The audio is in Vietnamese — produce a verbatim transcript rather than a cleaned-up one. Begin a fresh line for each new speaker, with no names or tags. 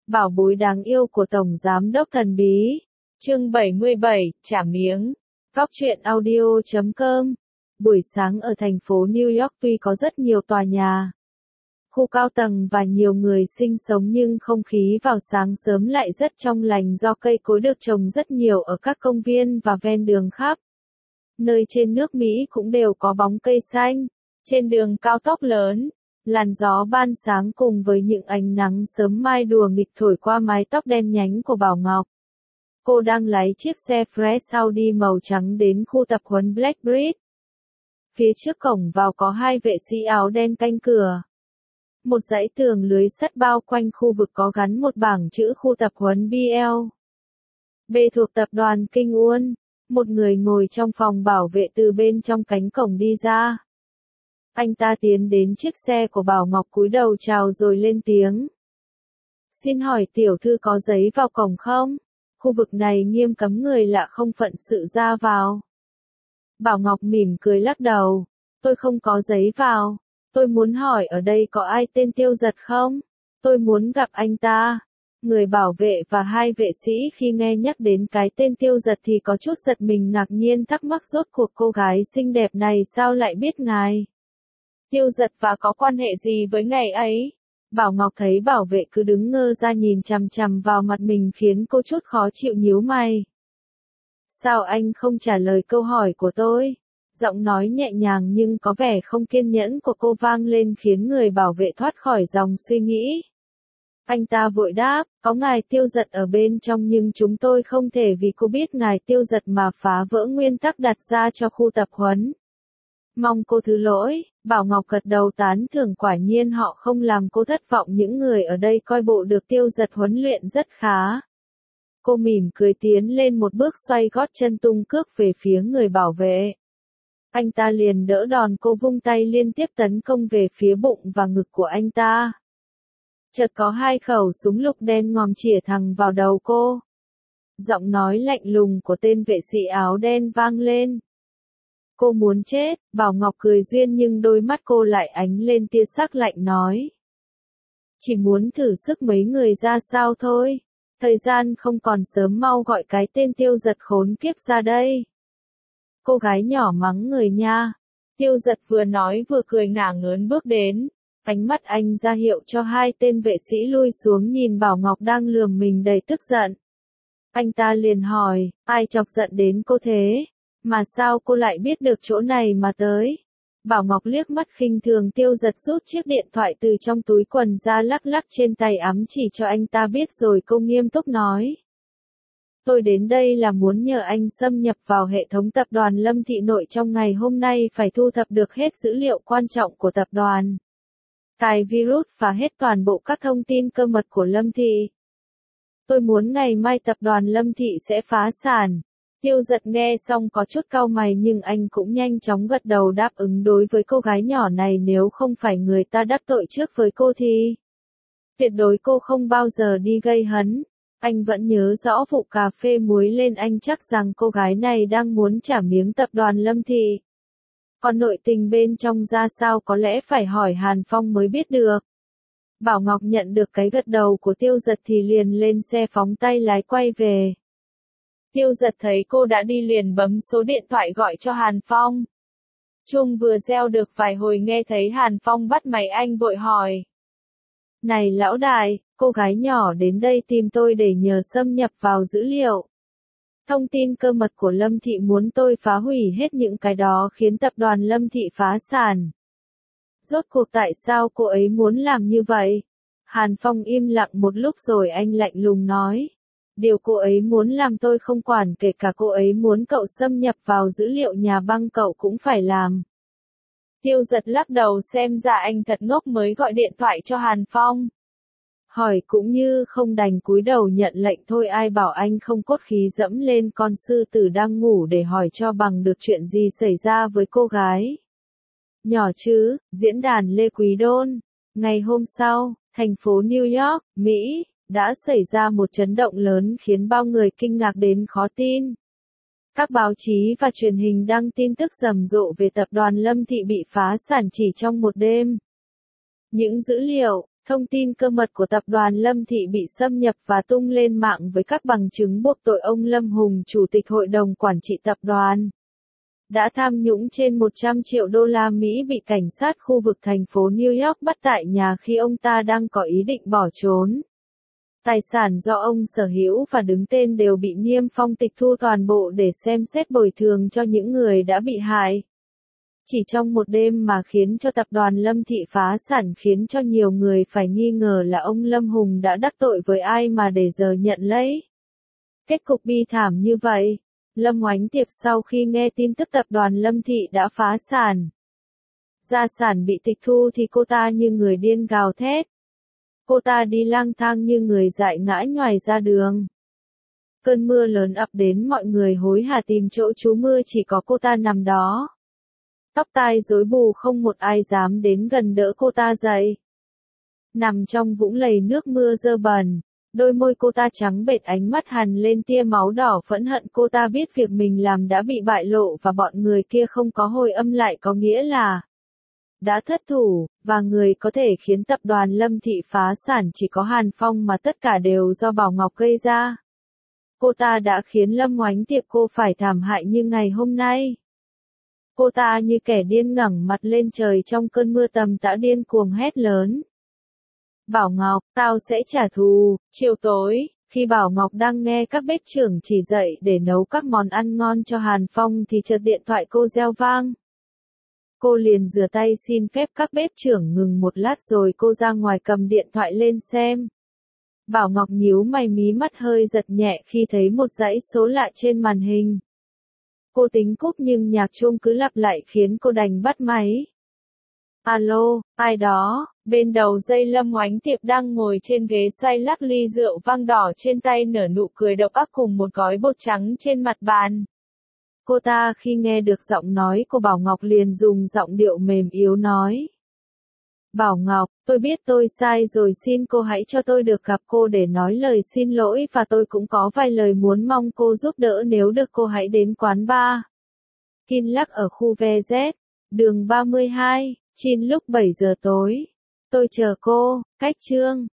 Bảo bối đáng yêu của Tổng Giám đốc thần bí. Chương bảy mươi bảy, trả miếng. Góc truyện audio chấm com. Buổi sáng ở thành phố New York tuy có rất nhiều tòa nhà, khu cao tầng và nhiều người sinh sống nhưng không khí vào sáng sớm lại rất trong lành do cây cối được trồng rất nhiều ở các công viên và ven đường khắp nơi trên nước Mỹ cũng đều có bóng cây xanh. Trên đường cao tốc lớn, làn gió ban sáng cùng với những ánh nắng sớm mai đùa nghịch thổi qua mái tóc đen nhánh của Bảo Ngọc. Cô đang lái chiếc xe Fresh Audi màu trắng đến khu tập huấn Black Bridge. Phía trước cổng vào có hai vệ sĩ áo đen canh cửa. Một dãy tường lưới sắt bao quanh khu vực có gắn một bảng chữ khu tập huấn bê lờ bê thuộc tập đoàn King Uon. Một người ngồi trong phòng bảo vệ từ bên trong cánh cổng đi ra. Anh ta tiến đến chiếc xe của Bảo Ngọc cúi đầu chào rồi lên tiếng. Xin hỏi tiểu thư có giấy vào cổng không? Khu vực này nghiêm cấm người lạ không phận sự ra vào. Bảo Ngọc mỉm cười lắc đầu. Tôi không có giấy vào. Tôi muốn hỏi ở đây có ai tên Tiêu Giật không? Tôi muốn gặp anh ta. Người bảo vệ và hai vệ sĩ khi nghe nhắc đến cái tên Tiêu Giật thì có chút giật mình ngạc nhiên thắc mắc rốt cuộc cô gái xinh đẹp này sao lại biết ngài. Tiêu Giật và có quan hệ gì với ngày ấy? Bảo Ngọc thấy bảo vệ cứ đứng ngơ ra nhìn chằm chằm vào mặt mình khiến cô chút khó chịu nhíu mày. Sao anh không trả lời câu hỏi của tôi? Giọng nói nhẹ nhàng nhưng có vẻ không kiên nhẫn của cô vang lên khiến người bảo vệ thoát khỏi dòng suy nghĩ. Anh ta vội đáp, có ngài Tiêu Giật ở bên trong nhưng chúng tôi không thể vì cô biết ngài Tiêu Giật mà phá vỡ nguyên tắc đặt ra cho khu tập huấn. Mong cô thứ lỗi. Bảo Ngọc gật đầu tán thưởng, quả nhiên họ không làm cô thất vọng, những người ở đây coi bộ được Tiêu Giật huấn luyện rất khá. Cô mỉm cười tiến lên một bước xoay gót chân tung cước về phía người bảo vệ. Anh ta liền đỡ đòn, cô vung tay liên tiếp tấn công về phía bụng và ngực của anh ta. Chợt có hai khẩu súng lục đen ngòm chĩa thẳng vào đầu cô. Giọng nói lạnh lùng của tên vệ sĩ áo đen vang lên. Cô muốn chết, Bảo Ngọc cười duyên nhưng đôi mắt cô lại ánh lên tia sắc lạnh nói. Chỉ muốn thử sức mấy người ra sao thôi. Thời gian không còn sớm, mau gọi cái tên Tiêu Giật khốn kiếp ra đây. Cô gái nhỏ mắng người nha. Tiêu Giật vừa nói vừa cười ngả ngớn bước đến. Ánh mắt anh ra hiệu cho hai tên vệ sĩ lui xuống nhìn Bảo Ngọc đang lườm mình đầy tức giận. Anh ta liền hỏi, ai chọc giận đến cô thế? Mà sao cô lại biết được chỗ này mà tới? Bảo Ngọc liếc mắt khinh thường. Tiêu Giật rút chiếc điện thoại từ trong túi quần ra lắc lắc trên tay ắm chỉ cho anh ta biết rồi cô nghiêm túc nói. Tôi đến đây là muốn nhờ anh xâm nhập vào hệ thống tập đoàn Lâm Thị Nội trong ngày hôm nay, phải thu thập được hết dữ liệu quan trọng của tập đoàn. Cài virus và hết toàn bộ các thông tin cơ mật của Lâm Thị. Tôi muốn ngày mai tập đoàn Lâm Thị sẽ phá sản. Tiêu Giật nghe xong có chút cau mày nhưng anh cũng nhanh chóng gật đầu đáp ứng. Đối với cô gái nhỏ này, nếu không phải người ta đắc tội trước với cô thì tuyệt đối cô không bao giờ đi gây hấn. Anh vẫn nhớ rõ vụ cà phê muối lên, anh chắc rằng cô gái này đang muốn trả miếng tập đoàn Lâm Thị. Còn nội tình bên trong ra sao có lẽ phải hỏi Hàn Phong mới biết được. Bảo Ngọc nhận được cái gật đầu của Tiêu Giật thì liền lên xe phóng tay lái quay về. Tiêu Giật thấy cô đã đi liền bấm số điện thoại gọi cho Hàn Phong. Chuông vừa reo được vài hồi nghe thấy Hàn Phong bắt máy, anh vội hỏi. Này lão đại, cô gái nhỏ đến đây tìm tôi để nhờ xâm nhập vào dữ liệu. Thông tin cơ mật của Lâm Thị, muốn tôi phá hủy hết những cái đó khiến tập đoàn Lâm Thị phá sản. Rốt cuộc tại sao cô ấy muốn làm như vậy? Hàn Phong im lặng một lúc rồi anh lạnh lùng nói. Điều cô ấy muốn làm tôi không quản, kể cả cô ấy muốn cậu xâm nhập vào dữ liệu nhà băng cậu cũng phải làm. Tiêu Giật lắc đầu, xem ra anh thật ngốc mới gọi điện thoại cho Hàn Phong. Hỏi cũng như không, đành cúi đầu nhận lệnh thôi. Ai bảo anh không cốt khí dẫm lên con sư tử đang ngủ để hỏi cho bằng được chuyện gì xảy ra với cô gái nhỏ chứ. Diễn đàn Lê Quý Đôn. Ngày hôm sau, thành phố New York, Mỹ, đã xảy ra một chấn động lớn khiến bao người kinh ngạc đến khó tin. Các báo chí và truyền hình đăng tin tức rầm rộ về tập đoàn Lâm Thị bị phá sản chỉ trong một đêm. Những dữ liệu, Thông tin cơ mật của tập đoàn Lâm Thị bị xâm nhập và tung lên mạng với các bằng chứng buộc tội ông Lâm Hùng, Chủ tịch Hội đồng Quản trị tập đoàn, đã tham nhũng trên một trăm triệu đô la Mỹ bị cảnh sát khu vực thành phố New York bắt tại nhà khi ông ta đang có ý định bỏ trốn. Tài sản do ông sở hữu và đứng tên đều bị Niêm Phong tịch thu toàn bộ để xem xét bồi thường cho những người đã bị hại. Chỉ trong một đêm mà khiến cho tập đoàn Lâm Thị phá sản, khiến cho nhiều người phải nghi ngờ là ông Lâm Hùng đã đắc tội với ai mà để giờ nhận lấy kết cục bi thảm như vậy. Lâm Oánh Tiệp sau khi nghe tin tức tập đoàn Lâm Thị đã phá sản, gia sản bị tịch thu thì cô ta như người điên gào thét. Cô ta đi lang thang như người dại ngã nhoài ra đường. Cơn mưa lớn ập đến, mọi người hối hả tìm chỗ trú mưa, chỉ có cô ta nằm đó. Tóc tai rối bù, không một ai dám đến gần đỡ cô ta dậy. Nằm trong vũng lầy nước mưa dơ bẩn, đôi môi cô ta trắng bệch, ánh mắt hằn lên tia máu đỏ phẫn hận. Cô ta biết việc mình làm đã bị bại lộ và bọn người kia không có hồi âm lại có nghĩa là đã thất thủ, và người có thể khiến tập đoàn Lâm Thị phá sản chỉ có Hàn Phong, mà tất cả đều do Bảo Ngọc gây ra. Cô ta đã khiến Lâm Oánh Tiệp cô phải thảm hại như ngày hôm nay. Cô ta như kẻ điên ngẩng mặt lên trời trong cơn mưa tầm tã, điên cuồng hét lớn. Bảo Ngọc, tao sẽ trả thù. Chiều tối, khi Bảo Ngọc đang nghe các bếp trưởng chỉ dạy để nấu các món ăn ngon cho Hàn Phong thì chợt điện thoại cô reo vang. Cô liền rửa tay xin phép các bếp trưởng ngừng một lát rồi cô ra ngoài cầm điện thoại lên xem. Bảo Ngọc nhíu mày, mí mắt hơi giật nhẹ khi thấy một dãy số lạ trên màn hình. Cô tính cúp nhưng nhạc chuông cứ lặp lại khiến cô đành bắt máy. Alo, ai đó? Bên đầu dây Lâm Oánh Tiệp đang ngồi trên ghế xoay lắc ly rượu vang đỏ trên tay, nở nụ cười độc ác cùng một gói bột trắng trên mặt bàn. Cô ta khi nghe được giọng nói của Bảo Ngọc liền dùng giọng điệu mềm yếu nói. Bảo Ngọc, tôi biết tôi sai rồi, xin cô hãy cho tôi được gặp cô để nói lời xin lỗi, và tôi cũng có vài lời muốn mong cô giúp đỡ. Nếu được cô hãy đến quán bar Kinlac ở khu vê dét, đường ba mươi hai, Chin lúc bảy giờ tối. Tôi chờ cô. Cách chương